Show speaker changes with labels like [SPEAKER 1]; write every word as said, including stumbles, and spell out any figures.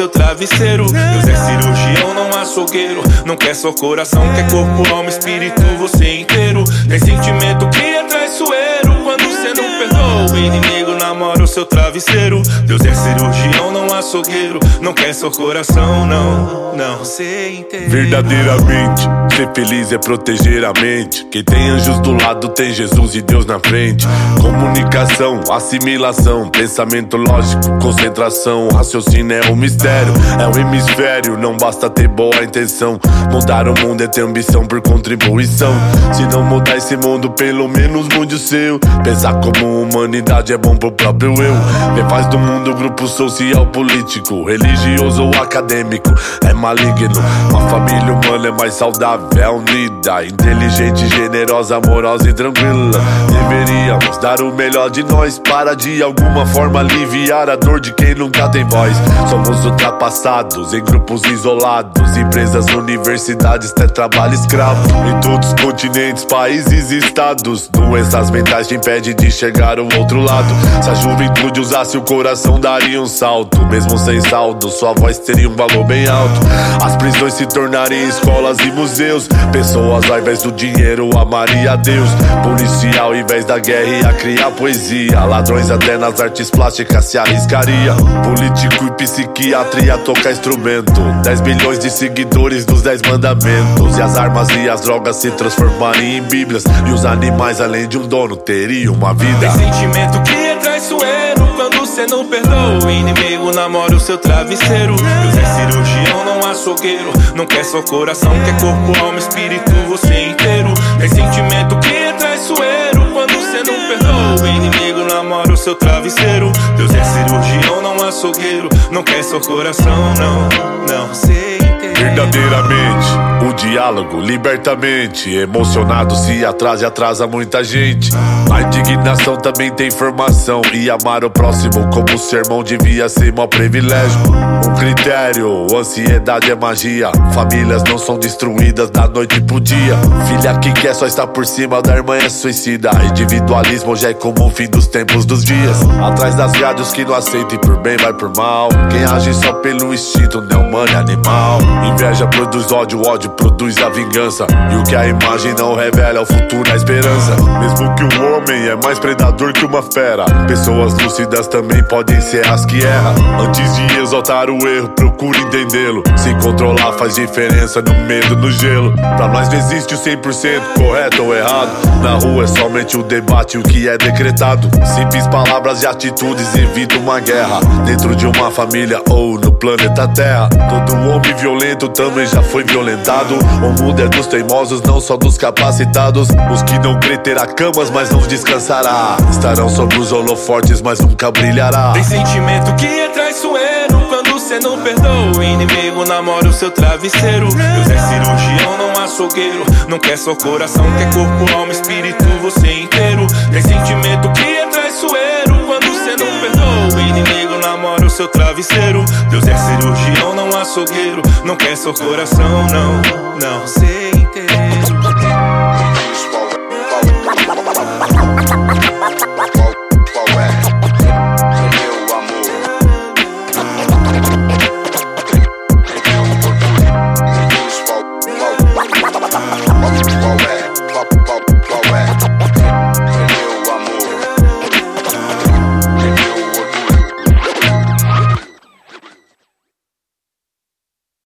[SPEAKER 1] seu travesseiro. Deus é cirurgião, não açougueiro. Não quer só coração, quer corpo, alma, espírito, você inteiro. Tem sentimento que é traiçoeiro quando cê não perdoa. O inimigo namora o seu travesseiro. Deus é cirurgião, não açougueiro. Não quer só coração, não, não, você inteiro.
[SPEAKER 2] Verdadeiramente, ser feliz é proteger a mente. Quem tem anjos do lado tem Jesus e Deus na frente. Comunicação, assimilação, pensamento lógico, concentração, raciocínio é um mistério, é um hemisfério. Não basta ter boa intenção, mudar o mundo é ter ambição por contribuição. Se não mudar esse mundo, pelo menos mude o seu. Pensar como humanidade é bom pro próprio eu. Quem faz do mundo grupo social, político, religioso ou acadêmico é maligno. Uma família humana é mais saudável, é unida, inteligente, generosa, amorosa e tranquila. Deveríamos dar o melhor de nós para de alguma forma aliviar a dor de quem nunca tem voz. Somos ultrapassados em grupos isolados, empresas, universidades, até trabalho escravo. Em todos os continentes, países e estados, doenças mentais te impedem de chegar ao outro lado. Se a juventude usasse o coração, daria um salto. Mesmo sem saldo, sua voz teria um valor bem alto. As prisões se tornariam escolas e museus. Pessoas ao invés do dinheiro amaria a Deus. Policial ao invés da guerra ia criar poesia. Ladrões até nas artes plásticas se arriscaria. Político e psiquiatra ia tocar instrumento. Dez bilhões de seguidores dos dez mandamentos. E as armas e as drogas se transformarem em bíblias. E os animais além de um dono teriam uma vida.
[SPEAKER 1] Tem sentimento que é traiçoeiro quando cê não perdoa. O inimigo namora o seu travesseiro. Deus é cirurgião, não açougueiro. Não quer só coração, quer corpo, alma, espírito, você inteiro. Tem sentimento que é traiçoeiro quando cê não perdoa. O inimigo namora o seu travesseiro. Deus é cirurgião, não açougueiro. Não quer só coração, não, não, você inteiro.
[SPEAKER 2] Verdadeiramente, o diálogo liberta a mente. Emocionado se atrasa e atrasa muita gente. A indignação também tem formação. E amar o próximo como sermão devia ser mó privilégio. Um critério, ansiedade é magia. Famílias não são destruídas da noite pro dia. Filha que quer só estar por cima da irmã é suicida. Individualismo já é comum, fim dos tempos dos dias. Atrás das grades que não aceitem por bem vai por mal. Quem age só pelo instinto não é humano, é animal. Inveja produz ódio, ódio produz a vingança. E o que a imagem não revela é o futuro, a esperança. Mesmo que o homem é mais predador que uma fera, pessoas lúcidas também podem ser as que erram. Antes de exaltar o erro, procure entendê-lo. Se controlar faz diferença no medo, no gelo. Pra nós não existe o cem por cento correto ou errado. Na rua é somente o debate, o que é decretado. Simples palavras e atitudes evitam uma guerra. Dentro de uma família ou no planeta Terra. Todo homem violento também já foi violentado. O mundo é dos teimosos, não só dos capacitados. Os que não crê terá camas, mas não descansará. Estarão sobre os holofortes, mas nunca brilhará.
[SPEAKER 1] Tem sentimento que é traiçoeiro quando cê não perdoa. O inimigo namora o seu travesseiro. Deus é cirurgião, não açougueiro. Não quer só coração, quer corpo, alma, espírito, você inteiro. Tem sentimento que é traiçoeiro quando cê não perdoa. O inimigo namora o seu travesseiro. Deus é cirurgião, não açougueiro. Não quer só coração, não, não, sei.